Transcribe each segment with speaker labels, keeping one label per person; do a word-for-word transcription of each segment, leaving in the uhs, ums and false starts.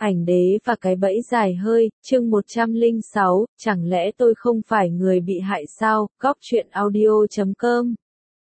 Speaker 1: Ảnh đế và cái bẫy dài hơi, chương một trăm lẻ sáu, chẳng lẽ tôi không phải người bị hại sao, góc truyện audio chấm com.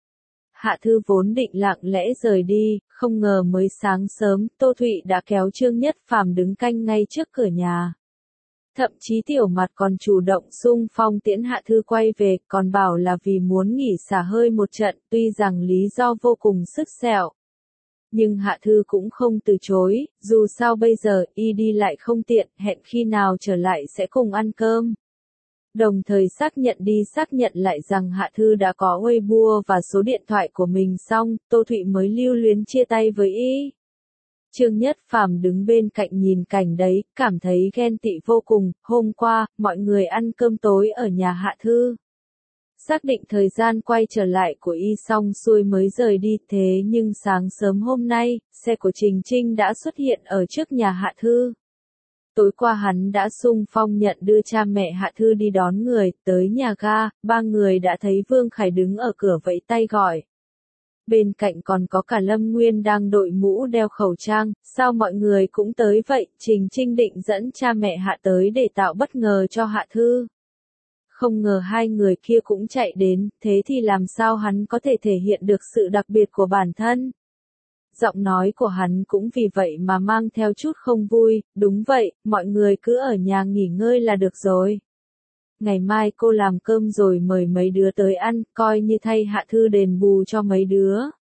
Speaker 1: Hạ Thư vốn định lặng lẽ rời đi, không ngờ mới sáng sớm, Tô Thụy đã kéo Trương Nhất Phàm đứng canh ngay trước cửa nhà. Thậm chí Tiểu Mặt còn chủ động xung phong tiễn Hạ Thư quay về, còn bảo là vì muốn nghỉ xả hơi một trận, tuy rằng lý do vô cùng sứt sẹo. Nhưng Hạ Thư cũng không từ chối, dù sao bây giờ y đi lại không tiện, hẹn khi nào trở lại sẽ cùng ăn cơm. Đồng thời xác nhận đi xác nhận lại rằng Hạ Thư đã có Weibo và số điện thoại của mình xong, Tô Thụy mới lưu luyến chia tay với y. Trương Nhất Phàm đứng bên cạnh nhìn cảnh đấy, cảm thấy ghen tị vô cùng. Hôm qua, mọi người ăn cơm tối ở nhà Hạ Thư. Xác định thời gian quay trở lại của y xong xuôi mới rời đi, thế nhưng sáng sớm hôm nay, xe của Trình Trinh đã xuất hiện ở trước nhà Hạ Thư. Tối qua hắn đã xung phong nhận đưa cha mẹ Hạ Thư đi đón người, tới nhà ga, ba người đã thấy Vương Khải đứng ở cửa vẫy tay gọi. Bên cạnh còn có cả Lâm Nguyên đang đội mũ đeo khẩu trang, sao mọi người cũng tới vậy, Trình Trinh định dẫn cha mẹ Hạ tới để tạo bất ngờ cho Hạ Thư. Không ngờ hai người kia cũng chạy đến, thế thì làm sao hắn có thể thể hiện được sự đặc biệt của bản thân? Giọng nói của hắn cũng vì vậy mà mang theo chút không vui, đúng vậy, mọi người cứ ở nhà nghỉ ngơi là được rồi. Ngày mai cô làm cơm rồi mời mấy đứa tới ăn, coi như thay Hạ Thư đền bù cho mấy đứa.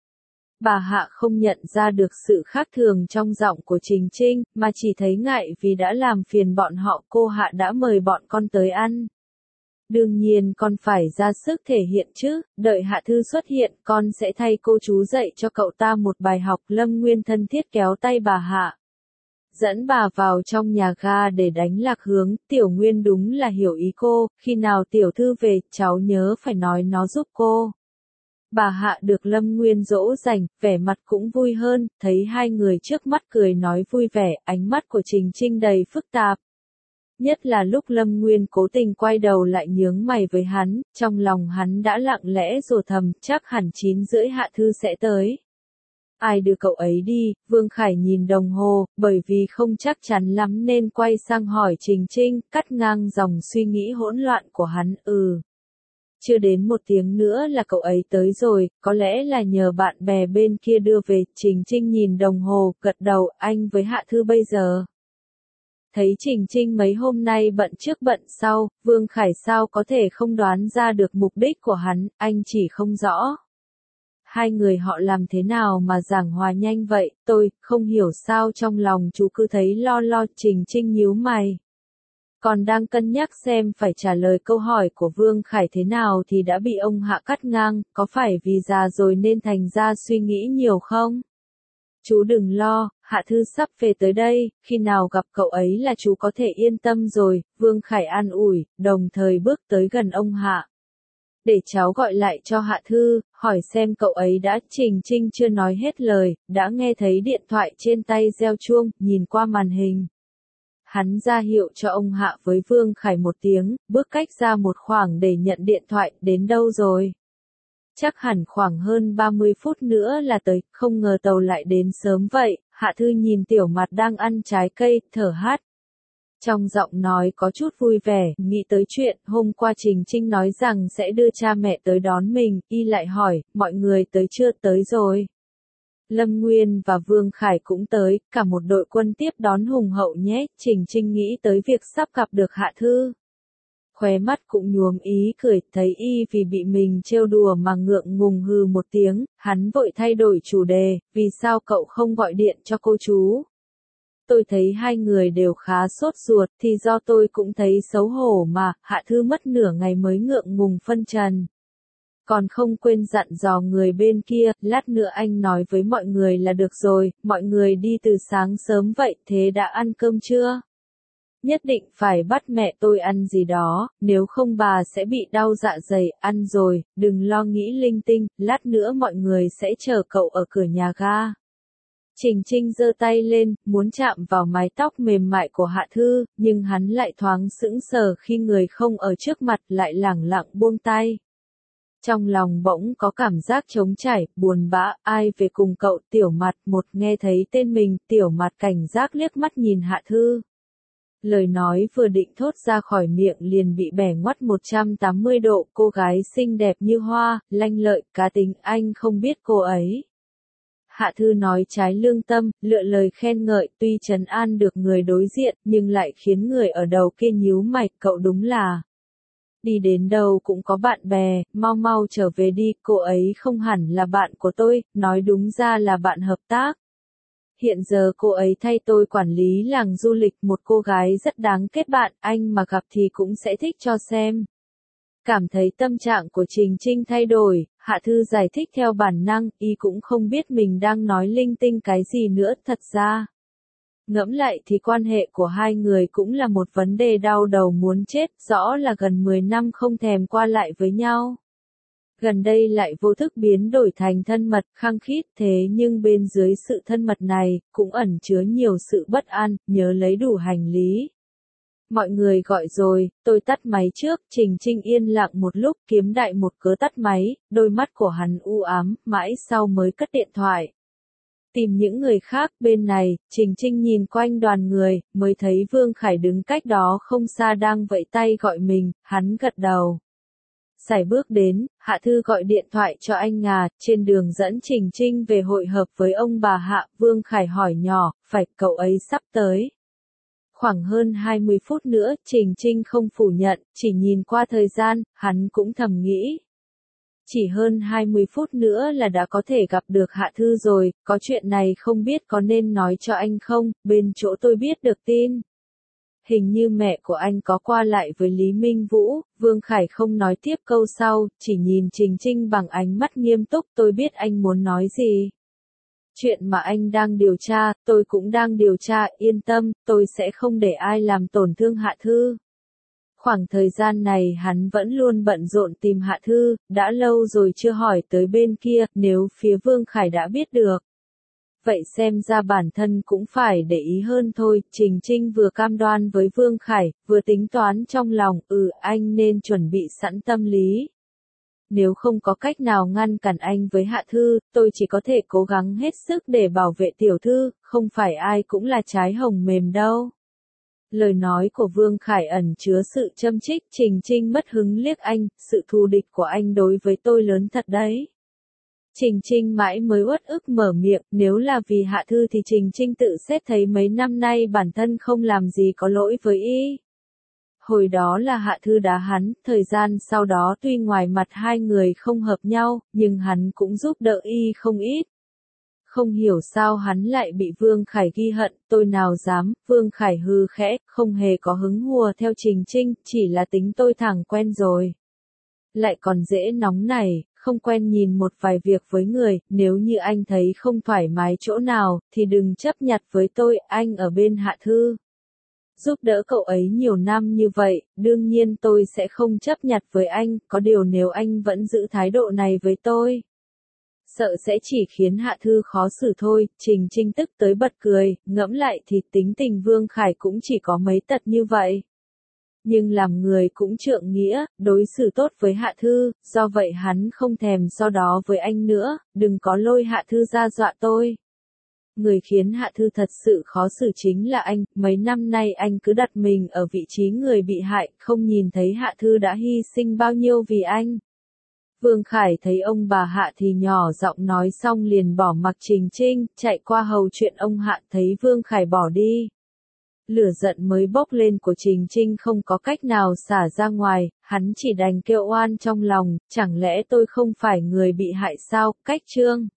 Speaker 1: Bà Hạ không nhận ra được sự khác thường trong giọng của Trình Trinh, mà chỉ thấy ngại vì đã làm phiền bọn họ, cô Hạ đã mời bọn con tới ăn. Đương nhiên con phải ra sức thể hiện chứ, đợi Hạ Thư xuất hiện, con sẽ thay cô chú dạy cho cậu ta một bài học. Lâm Nguyên thân thiết kéo tay bà Hạ, dẫn bà vào trong nhà ga để đánh lạc hướng. Tiểu Nguyên đúng là hiểu ý cô, khi nào tiểu thư về, cháu nhớ phải nói nó giúp cô. Bà Hạ được Lâm Nguyên dỗ dành, vẻ mặt cũng vui hơn, thấy hai người trước mắt cười nói vui vẻ, ánh mắt của Trình Trinh đầy phức tạp. Nhất là lúc Lâm Nguyên cố tình quay đầu lại nhướng mày với hắn, trong lòng hắn đã lặng lẽ rồ thầm, chắc hẳn chín rưỡi Hạ Thư sẽ tới. Ai đưa cậu ấy đi? Vương Khải nhìn đồng hồ, bởi vì không chắc chắn lắm nên quay sang hỏi Trình Trinh, cắt ngang dòng suy nghĩ hỗn loạn của hắn, ừ. Chưa đến một tiếng nữa là cậu ấy tới rồi, có lẽ là nhờ bạn bè bên kia đưa về. Trình Trinh nhìn đồng hồ, gật đầu, anh với Hạ Thư bây giờ. Thấy Trình Trinh mấy hôm nay bận trước bận sau, Vương Khải sao có thể không đoán ra được mục đích của hắn, anh chỉ không rõ. Hai người họ làm thế nào mà giảng hòa nhanh vậy, tôi không hiểu sao trong lòng chú cứ thấy lo lo. Trình Trinh nhíu mày. Còn đang cân nhắc xem phải trả lời câu hỏi của Vương Khải thế nào thì đã bị ông Hạ cắt ngang, có phải vì già rồi nên thành ra suy nghĩ nhiều không? Chú đừng lo, Hạ Thư sắp về tới đây, khi nào gặp cậu ấy là chú có thể yên tâm rồi. Vương Khải an ủi, đồng thời bước tới gần ông Hạ. Để cháu gọi lại cho Hạ Thư, hỏi xem cậu ấy đã. Trình Trinh chưa nói hết lời, đã nghe thấy điện thoại trên tay reo chuông, nhìn qua màn hình. Hắn ra hiệu cho ông Hạ với Vương Khải một tiếng, bước cách ra một khoảng để nhận điện thoại. Đến đâu rồi? Chắc hẳn khoảng hơn ba mươi phút nữa là tới, không ngờ tàu lại đến sớm vậy. Hạ Thư nhìn Tiểu Mặt đang ăn trái cây, thở hắt. Trong giọng nói có chút vui vẻ, nghĩ tới chuyện hôm qua Trình Trinh nói rằng sẽ đưa cha mẹ tới đón mình, y lại hỏi, mọi người tới chưa? Tới rồi. Lâm Nguyên và Vương Khải cũng tới, cả một đội quân tiếp đón hùng hậu nhé. Trình Trinh nghĩ tới việc sắp gặp được Hạ Thư. Khóe mắt cũng nhuốm ý cười, thấy y vì bị mình trêu đùa mà ngượng ngùng hừ một tiếng, hắn vội thay đổi chủ đề, vì sao cậu không gọi điện cho cô chú? Tôi thấy hai người đều khá sốt ruột, thì do tôi cũng thấy xấu hổ mà. Hạ Thư mất nửa ngày mới ngượng ngùng phân trần. Còn không quên dặn dò người bên kia, lát nữa anh nói với mọi người là được rồi, mọi người đi từ sáng sớm vậy, thế đã ăn cơm chưa? Nhất định phải bắt mẹ tôi ăn gì đó, nếu không bà sẽ bị đau dạ dày. Ăn rồi, đừng lo nghĩ linh tinh, lát nữa mọi người sẽ chờ cậu ở cửa nhà ga. Trình Trinh giơ tay lên, muốn chạm vào mái tóc mềm mại của Hạ Thư, nhưng hắn lại thoáng sững sờ khi người không ở trước mặt, lại lẳng lặng buông tay. Trong lòng bỗng có cảm giác trống trải, buồn bã, ai về cùng cậu. Tiểu Mặt một nghe thấy tên mình, Tiểu Mặt cảnh giác liếc mắt nhìn Hạ Thư. Lời nói vừa định thốt ra khỏi miệng liền bị bẻ ngoắt một trăm tám mươi độ, cô gái xinh đẹp như hoa, lanh lợi, cá tính, anh không biết cô ấy. Hạ Thư nói trái lương tâm, lựa lời khen ngợi, tuy trấn an được người đối diện, nhưng lại khiến người ở đầu kia nhíu mày, cậu đúng là đi đến đâu cũng có bạn bè, mau mau trở về đi, cô ấy không hẳn là bạn của tôi, nói đúng ra là bạn hợp tác. Hiện giờ cô ấy thay tôi quản lý làng du lịch, một cô gái rất đáng kết bạn, anh mà gặp thì cũng sẽ thích cho xem. Cảm thấy tâm trạng của Trình Trinh thay đổi, Hạ Thư giải thích theo bản năng, y cũng không biết mình đang nói linh tinh cái gì nữa, thật ra. Ngẫm lại thì quan hệ của hai người cũng là một vấn đề đau đầu muốn chết, rõ là gần mười năm không thèm qua lại với nhau. Gần đây lại vô thức biến đổi thành thân mật, khăng khít, thế nhưng bên dưới sự thân mật này, cũng ẩn chứa nhiều sự bất an, nhớ lấy đủ hành lý. Mọi người gọi rồi, tôi tắt máy trước, Trình Trinh yên lặng một lúc, Kiếm Đại một cớ tắt máy, đôi mắt của hắn u ám, mãi sau mới cất điện thoại. Tìm những người khác, bên này, Trình Trinh nhìn quanh đoàn người, mới thấy Vương Khải đứng cách đó không xa đang vẫy tay gọi mình, hắn gật đầu. Sải bước đến, Hạ Thư gọi điện thoại cho anh Ngà, trên đường dẫn Trình Trinh về hội hợp với ông bà Hạ, Vương Khải hỏi nhỏ, phải, cậu ấy sắp tới. Khoảng hơn hai mươi phút nữa, Trình Trinh không phủ nhận, chỉ nhìn qua thời gian, hắn cũng thầm nghĩ. Chỉ hơn hai mươi phút nữa là đã có thể gặp được Hạ Thư rồi, có chuyện này không biết có nên nói cho anh không, bên chỗ tôi biết được tin. Hình như mẹ của anh có qua lại với Lý Minh Vũ, Vương Khải không nói tiếp câu sau, chỉ nhìn Trình Trinh bằng ánh mắt nghiêm túc, tôi biết anh muốn nói gì. Chuyện mà anh đang điều tra, tôi cũng đang điều tra, yên tâm, tôi sẽ không để ai làm tổn thương Hạ Thư. Khoảng thời gian này hắn vẫn luôn bận rộn tìm Hạ Thư, đã lâu rồi chưa hỏi tới bên kia, nếu phía Vương Khải đã biết được. Vậy xem ra bản thân cũng phải để ý hơn thôi, Trình Trinh vừa cam đoan với Vương Khải, vừa tính toán trong lòng, ừ, anh nên chuẩn bị sẵn tâm lý. Nếu không có cách nào ngăn cản anh với Hạ Thư, tôi chỉ có thể cố gắng hết sức để bảo vệ tiểu thư, không phải ai cũng là trái hồng mềm đâu. Lời nói của Vương Khải ẩn chứa sự châm chích, Trình Trinh mất hứng liếc anh, sự thù địch của anh đối với tôi lớn thật đấy. Trình Trinh mãi mới uất ức mở miệng, nếu là vì Hạ Thư thì Trình Trinh tự xét thấy mấy năm nay bản thân không làm gì có lỗi với y. Hồi đó là Hạ Thư đá hắn, thời gian sau đó tuy ngoài mặt hai người không hợp nhau, nhưng hắn cũng giúp đỡ y không ít. Không hiểu sao hắn lại bị Vương Khải ghi hận, tôi nào dám, Vương Khải hư khẽ, không hề có hứng hùa theo Trình Trinh, chỉ là tính tôi thẳng quen rồi. Lại còn dễ nóng này, không quen nhìn một vài việc với người, nếu như anh thấy không thoải mái chỗ nào, thì đừng chấp nhặt với tôi, anh ở bên Hạ Thư. Giúp đỡ cậu ấy nhiều năm như vậy, đương nhiên tôi sẽ không chấp nhặt với anh, có điều nếu anh vẫn giữ thái độ này với tôi. Sợ sẽ chỉ khiến Hạ Thư khó xử thôi, Trình Trinh tức tới bật cười, ngẫm lại thì tính tình Vương Khải cũng chỉ có mấy tật như vậy. Nhưng làm người cũng trượng nghĩa, đối xử tốt với Hạ Thư, do vậy hắn không thèm so đó với anh nữa, đừng có lôi Hạ Thư ra dọa tôi. Người khiến Hạ Thư thật sự khó xử chính là anh, mấy năm nay anh cứ đặt mình ở vị trí người bị hại, không nhìn thấy Hạ Thư đã hy sinh bao nhiêu vì anh. Vương Khải thấy ông bà Hạ thì nhỏ giọng nói xong liền bỏ mặc Trình Trinh, chạy qua hầu chuyện ông Hạ thấy Vương Khải bỏ đi. Lửa giận mới bốc lên của Trình Trinh không có cách nào xả ra ngoài, hắn chỉ đành kêu oan trong lòng, chẳng lẽ tôi không phải người bị hại sao, cách chương.